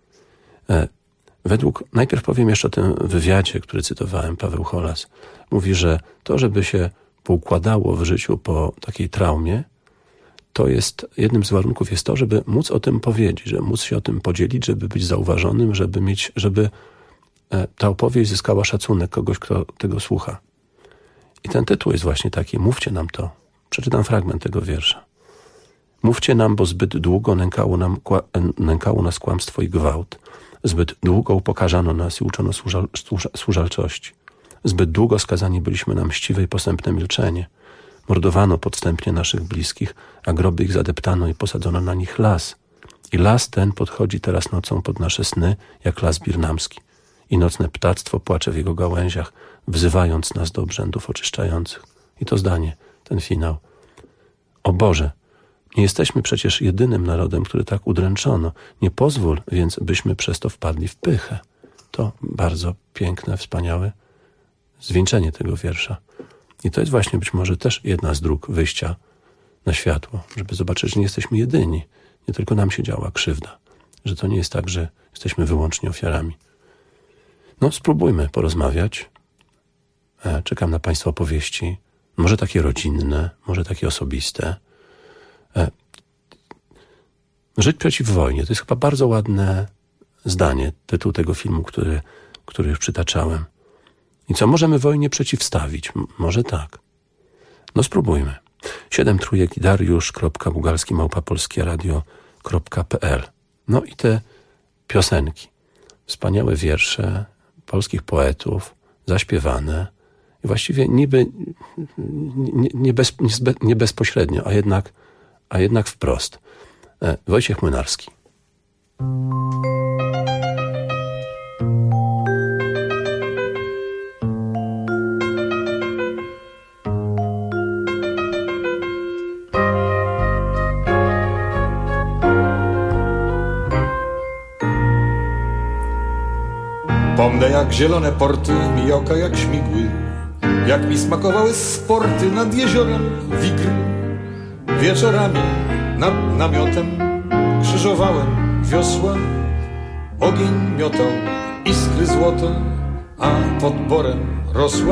Najpierw powiem jeszcze o tym wywiadzie, który cytowałem, Paweł Holas. Mówi, że to, żeby się poukładało w życiu po takiej traumie, to jest, jednym z warunków jest to, żeby móc o tym powiedzieć, żeby móc się o tym podzielić, żeby być zauważonym, żeby ta opowieść zyskała szacunek kogoś, kto tego słucha. I ten tytuł jest właśnie taki, mówcie nam to. Przeczytam fragment tego wiersza. Mówcie nam, bo zbyt długo nękało nas kłamstwo i gwałt. Zbyt długo upokarzano nas i uczono służalczości. Zbyt długo skazani byliśmy na mściwe i posępne milczenie. Mordowano podstępnie naszych bliskich, a groby ich zadeptano i posadzono na nich las. I las ten podchodzi teraz nocą pod nasze sny, jak las birnamski. I nocne ptactwo płacze w jego gałęziach, wzywając nas do obrzędów oczyszczających. I to zdanie, ten finał. O Boże, nie jesteśmy przecież jedynym narodem, który tak udręczono. Nie pozwól więc, byśmy przez to wpadli w pychę. To bardzo piękne, wspaniałe zwieńczenie tego wiersza. I to jest właśnie być może też jedna z dróg wyjścia na światło, żeby zobaczyć, że nie jesteśmy jedyni. Nie tylko nam się działa krzywda. Że to nie jest tak, że jesteśmy wyłącznie ofiarami. Spróbujmy porozmawiać. Czekam na Państwa opowieści. Może takie rodzinne, może takie osobiste. Żyć przeciw wojnie. To jest chyba bardzo ładne zdanie, tytuł tego filmu, który już przytaczałem. I co możemy wojnie przeciwstawić? Może tak. Spróbujmy. 7 trójek i dariusz.bugalski@polskieradio.pl. I te piosenki. Wspaniałe wiersze polskich poetów, zaśpiewane i właściwie niby nie bezpośrednio, a jednak wprost. Wojciech Młynarski. Pomnę jak zielone porty, mijałka jak śmigły, jak mi smakowały sporty nad jeziorem Wigry. Wieczorami nad namiotem krzyżowałem wiosła, ogień miotał iskry złote, a pod borem rosła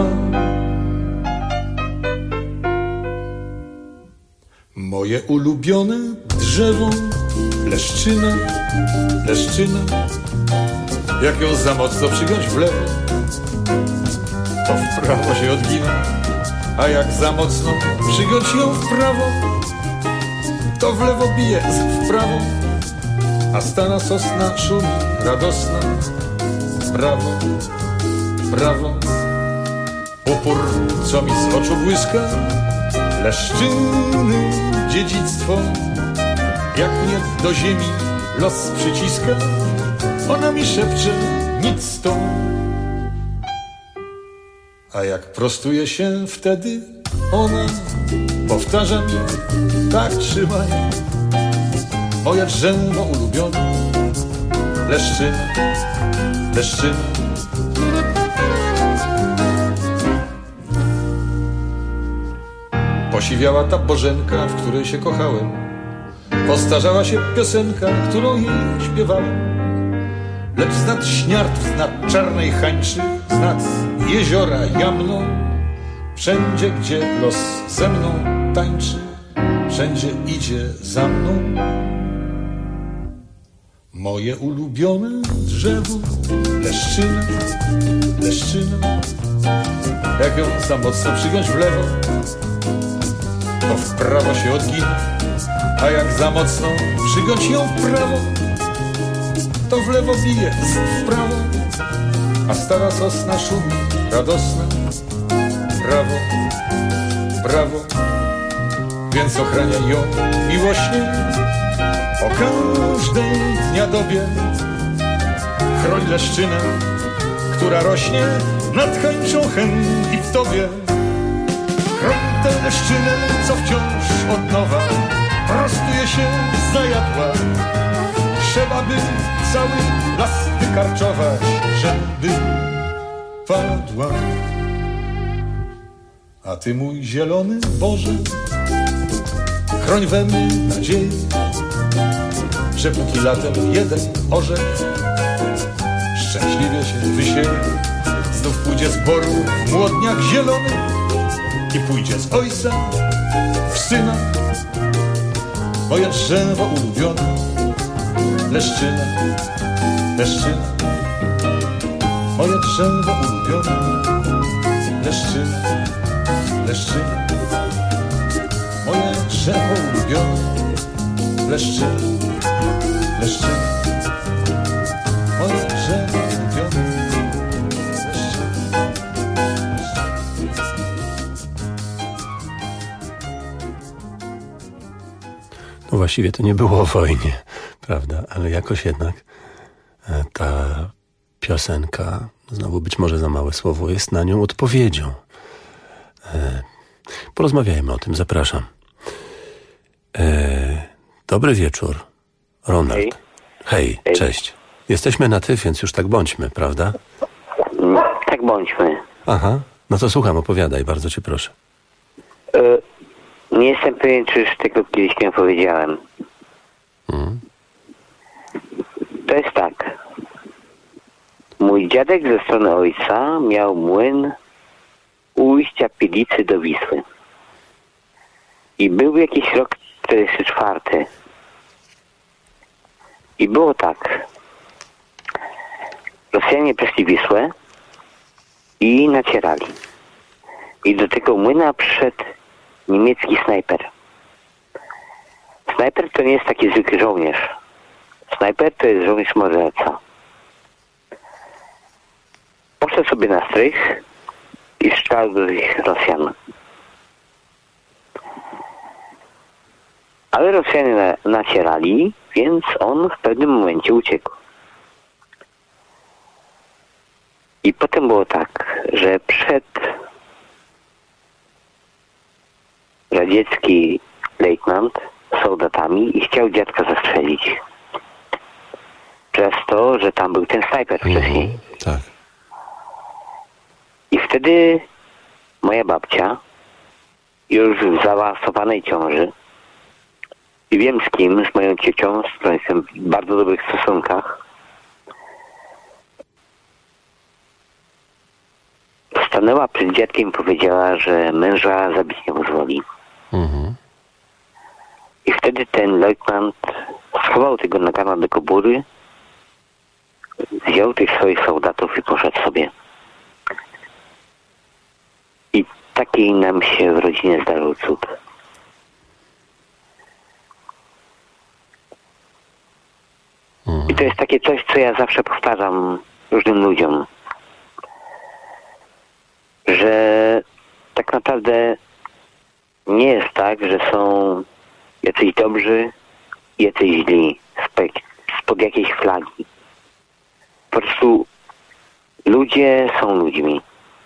moje ulubione drzewo, leszczyna, leszczyna. Jak ją za mocno przygiąć w lewo, to w prawo się odgina, a jak za mocno przygiąć ją w prawo, to w lewo bije w prawo, a stara sosna szumi radosna. Brawo, brawo, upór, co mi z oczu błyska, leszczyny dziedzictwo, jak mnie do ziemi los przyciska, ona mi szepcze nic to. A jak prostuje się wtedy ona, powtarza mi, tak trzymaj, moja drzewo ulubione, leszczyna, leszczyna. Posiwiała ta Bożenka, w której się kochałem. Postarzała się piosenka, którą jej śpiewałem. Lecz z nad śniartw, z nad czarnej hańczy, z nad jeziora jamną, wszędzie, gdzie los ze mną tańczy, wszędzie idzie za mną. Moje ulubione drzewo, leszczyna, leszczyna. Jak ją za mocno przygiąć w lewo, to w prawo się odgina. A jak za mocno przygiąć ją w prawo, to w lewo bije, w prawo. A stara sosna szumi, radosna. Brawo, brawo. Więc ochraniaj ją miłośnie o każdej dnia dobie. Chroń leszczynę, która rośnie nad hańczą hen i w tobie. Chroń tę leszczynę, co wciąż od nowa prostuje się zajadła. Trzeba by cały las wykarczować, żeby padła. A ty, mój zielony Boże, chroń we mnie nadzieję, że póki latem jeden orzech szczęśliwie się wysieje. Znów pójdzie z boru młodniak zielony i pójdzie z ojca w syna. Moje drzewo ulubione, leszczyna, leszczyna. Moje drzewo ulubione, leszczyna, leszczyna. Moje drzewo ulubione, leszczyna, leszczyna. Moje drzewo ulubione, leszczyna. No właściwie to nie było o wojnie, prawda? Ale jakoś jednak ta piosenka, znowu być może za małe słowo, jest na nią odpowiedzią. Porozmawiajmy o tym, zapraszam. Dobry wieczór, Ronald. Hej. Hej, cześć. Jesteśmy na ty, więc już tak bądźmy, prawda? Tak bądźmy. Aha, no to słucham, opowiadaj, bardzo cię proszę. Nie jestem pewien, czy już tego kiedyś nie powiedziałem. To jest tak. Mój dziadek ze strony ojca miał młyn u ujścia Pilicy do Wisły. I był jakiś rok 44. I było tak. Rosjanie przeszli Wisłę i nacierali. I do tego młyna przyszedł niemiecki snajper. Snajper to nie jest taki zwykły żołnierz. Snajper to jest żołnierz morderca. Poszedł sobie na strych i strzelał do tych Rosjan. Ale Rosjanie nacierali, więc on w pewnym momencie uciekł. I potem było tak, że przed radziecki lejtnant z soldatami i chciał dziadka zastrzelić. Przez to, że tam był ten snajper wcześniej. Tak. I wtedy moja babcia, już w zaawansowanej ciąży, i wiem z kim, z moją ciocią, z którą jestem w bardzo dobrych stosunkach, stanęła przed dziadkiem i powiedziała, że męża zabić nie pozwoli. I wtedy ten lejtnant schował tego nagana do kobury, wziął tych swoich soldatów i poszedł sobie. I taki nam się w rodzinie zdarzył cud. I to jest takie coś, co ja zawsze powtarzam różnym ludziom, że tak naprawdę nie jest tak, że są jacyś dobrzy, jacyś źli spod jakiejś flagi. Po prostu ludzie są ludźmi.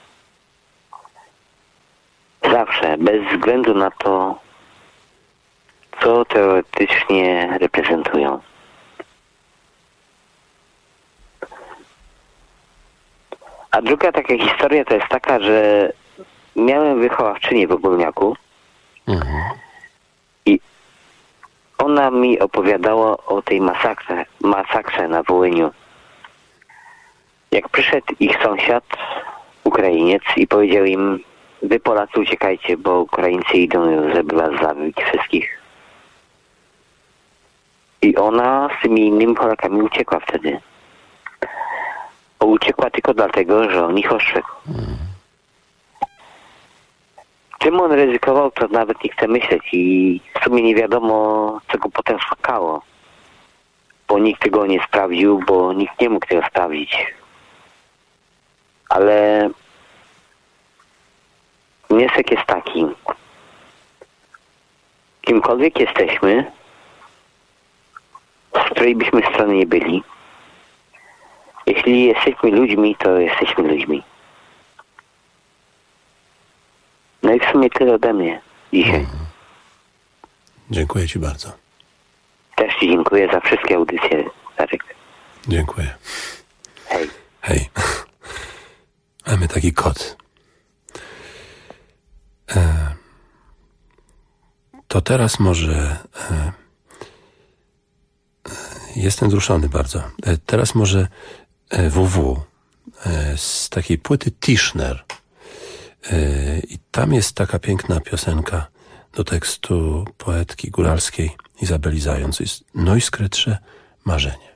Zawsze, bez względu na to, co teoretycznie reprezentują. A druga taka historia to jest taka, że miałem wychowawczynię w Ogólniaku I ona mi opowiadała o tej masakrze na Wołyniu. Jak przyszedł ich sąsiad, Ukrainiec, i powiedział im: wy Polacy uciekajcie, bo Ukraińcy idą, żeby was zabić wszystkich. I ona z tymi innymi Polakami uciekła wtedy. Uciekła tylko dlatego, że on ich ostrzegł. Czym on ryzykował, to nawet nie chcę myśleć i w sumie nie wiadomo, co go potem spotkało. Bo nikt tego nie sprawdził, bo nikt nie mógł tego sprawdzić. Ale wniosek jest taki. Kimkolwiek jesteśmy, z której byśmy strony nie byli, jeśli jesteśmy ludźmi, to jesteśmy ludźmi. No i w sumie tyle ode mnie dzisiaj. Dziękuję Ci bardzo. Też Ci dziękuję za wszystkie audycje, Darek. Dziękuję. Hej. Hej. Mamy taki kod. To teraz może... Jestem wzruszony bardzo. Teraz może WW z takiej płyty Tischner. I tam jest taka piękna piosenka do tekstu poetki góralskiej Izabeli Zając. Jest Neuskrytrze marzenie.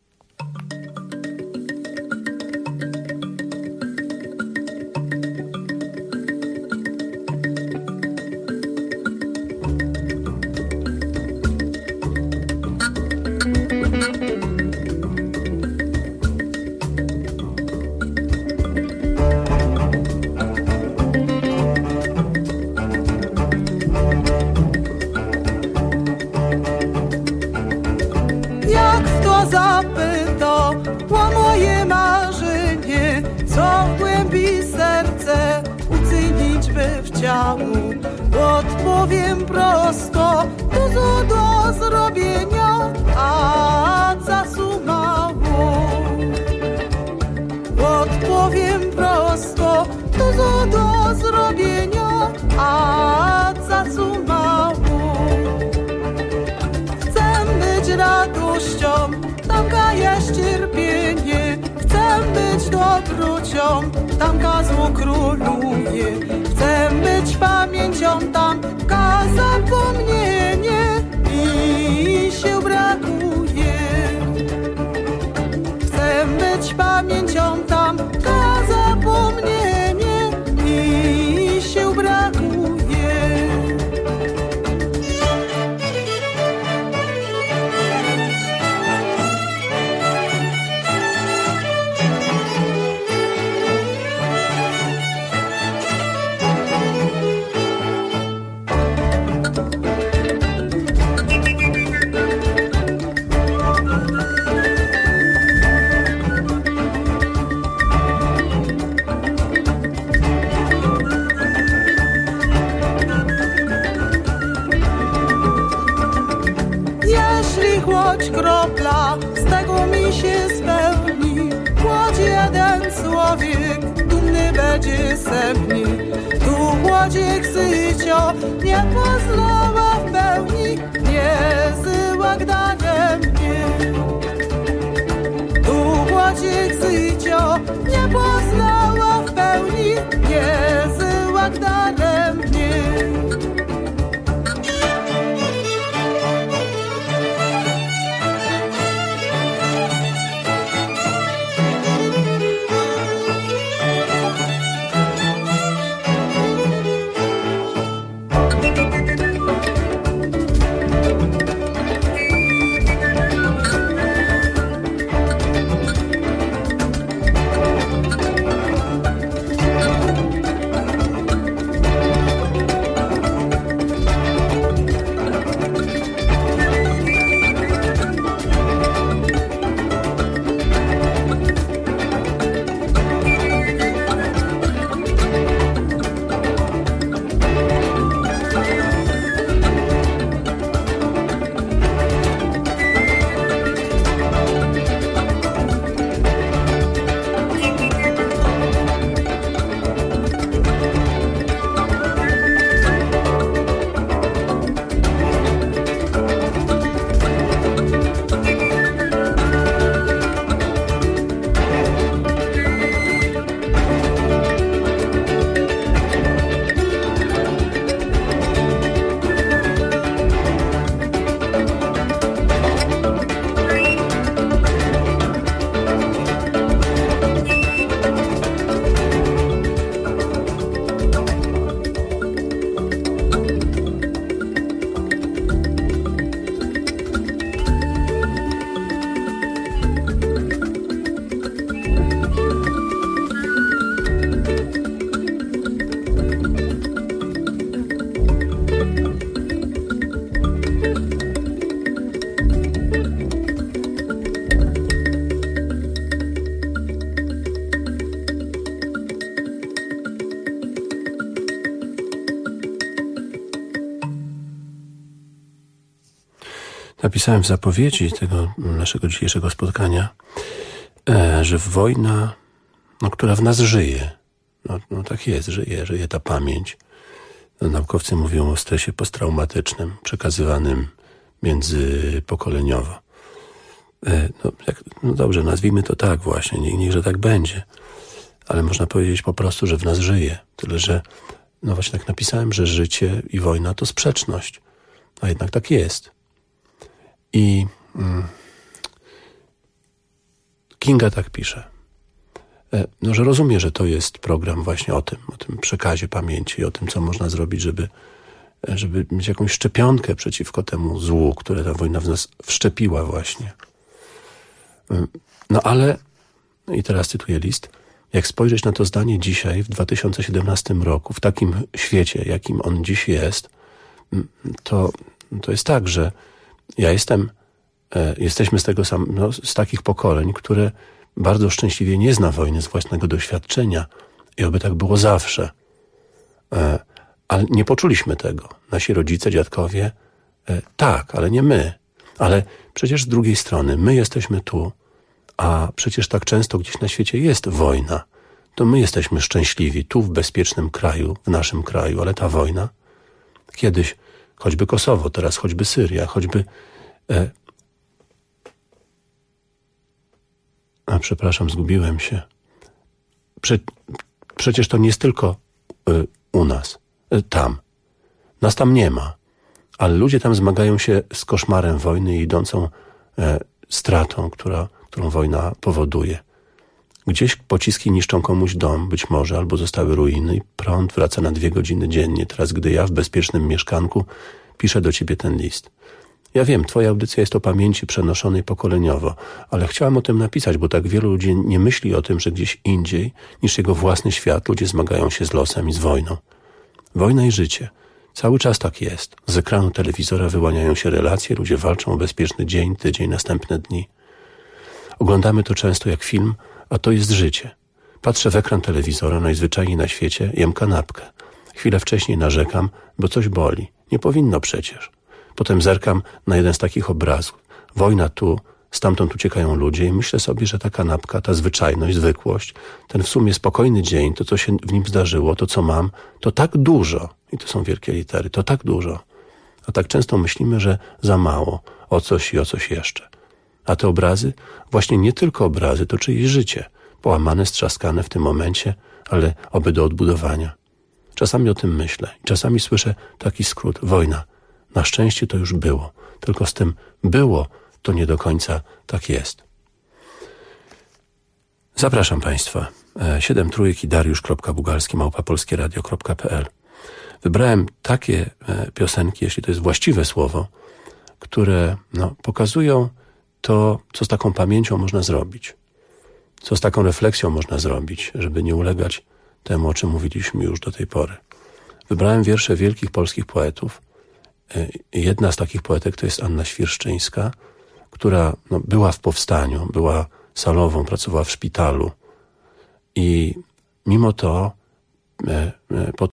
Odpowiem prosto, dużo do zrobienia, a czasu mało. Odpowiem prosto, dużo do zrobienia, a czasu mało. Chcę być radością, tamka jest cierpienie. Chcę być dobrocią, tamka zło króluje. Chcę być pamięcią, tamka zapomnienie i się brakuje. Chcę być pamięcią, tamka zapomnienie i się brakuje. Choć kropla z tego mi się spełni, choć jeden człowiek dumny będzie ze mnie. Tu chłodziek życia nie poznała w pełni, nie zyła gdaniem mnie. Tu chłodziek życia nie poznała w pełni, nie zyła gdaniem mnie. napisałem w zapowiedzi tego naszego dzisiejszego spotkania, że wojna, która w nas żyje, no tak jest, żyje ta pamięć. Naukowcy mówią o stresie posttraumatycznym przekazywanym międzypokoleniowo. No dobrze, nazwijmy to tak właśnie, niechże tak będzie. Ale można powiedzieć po prostu, że w nas żyje. Tyle, że no właśnie tak napisałem, że życie i wojna to sprzeczność. A jednak tak jest. I Kinga tak pisze. No, że rozumie, że to jest program właśnie o tym przekazie pamięci, o tym, co można zrobić, żeby mieć jakąś szczepionkę przeciwko temu złu, które ta wojna w nas wszczepiła właśnie. No ale, i teraz cytuję list, jak spojrzeć na to zdanie dzisiaj, w 2017 roku, w takim świecie, jakim on dziś jest, to jest tak, że jesteśmy z takich pokoleń, które bardzo szczęśliwie nie zna wojny z własnego doświadczenia i oby tak było zawsze. Ale nie poczuliśmy tego. Nasi rodzice, dziadkowie, tak, ale nie my. Ale przecież z drugiej strony my jesteśmy tu, a przecież tak często gdzieś na świecie jest wojna. To my jesteśmy szczęśliwi tu w bezpiecznym kraju, w naszym kraju, ale ta wojna kiedyś, choćby Kosowo, teraz choćby Syria, choćby... przepraszam, zgubiłem się. Przecież to nie jest tylko u nas, tam. Nas tam nie ma. Ale ludzie tam zmagają się z koszmarem wojny i idącą stratą, którą wojna powoduje. Gdzieś pociski niszczą komuś dom, być może, albo zostały ruiny i prąd wraca na 2 godziny dziennie. Teraz, gdy ja w bezpiecznym mieszkanku piszę do ciebie ten list. Ja wiem, twoja audycja jest o pamięci przenoszonej pokoleniowo, ale chciałam o tym napisać, bo tak wielu ludzi nie myśli o tym, że gdzieś indziej niż jego własny świat ludzie zmagają się z losem i z wojną. Wojna i życie. Cały czas tak jest. Z ekranu telewizora wyłaniają się relacje, ludzie walczą o bezpieczny dzień, tydzień, następne dni. Oglądamy to często jak film, a to jest życie. Patrzę w ekran telewizora, najzwyczajniej na świecie, jem kanapkę. Chwilę wcześniej narzekam, bo coś boli. Nie powinno przecież. Potem zerkam na jeden z takich obrazów. Wojna tu, stamtąd uciekają ludzie i myślę sobie, że ta kanapka, ta zwyczajność, zwykłość, ten w sumie spokojny dzień, to co się w nim zdarzyło, to co mam, to tak dużo. I to są wielkie litery, to tak dużo. A tak często myślimy, że za mało, o coś i o coś jeszcze. A te obrazy? Właśnie nie tylko obrazy, to czyjeś życie. Połamane, strzaskane w tym momencie, ale oby do odbudowania. Czasami o tym myślę i czasami słyszę taki skrót. Wojna. Na szczęście to już było. Tylko z tym było, to nie do końca tak jest. Zapraszam Państwa. 7 trójek i dariusz.bugalski@polskieradio.pl. Wybrałem takie piosenki, jeśli to jest właściwe słowo, które pokazują to, co z taką pamięcią można zrobić. Co z taką refleksją można zrobić, żeby nie ulegać temu, o czym mówiliśmy już do tej pory. Wybrałem wiersze wielkich polskich poetów. Jedna z takich poetek to jest Anna Świerszczyńska, która była w powstaniu, była salową, pracowała w szpitalu i mimo to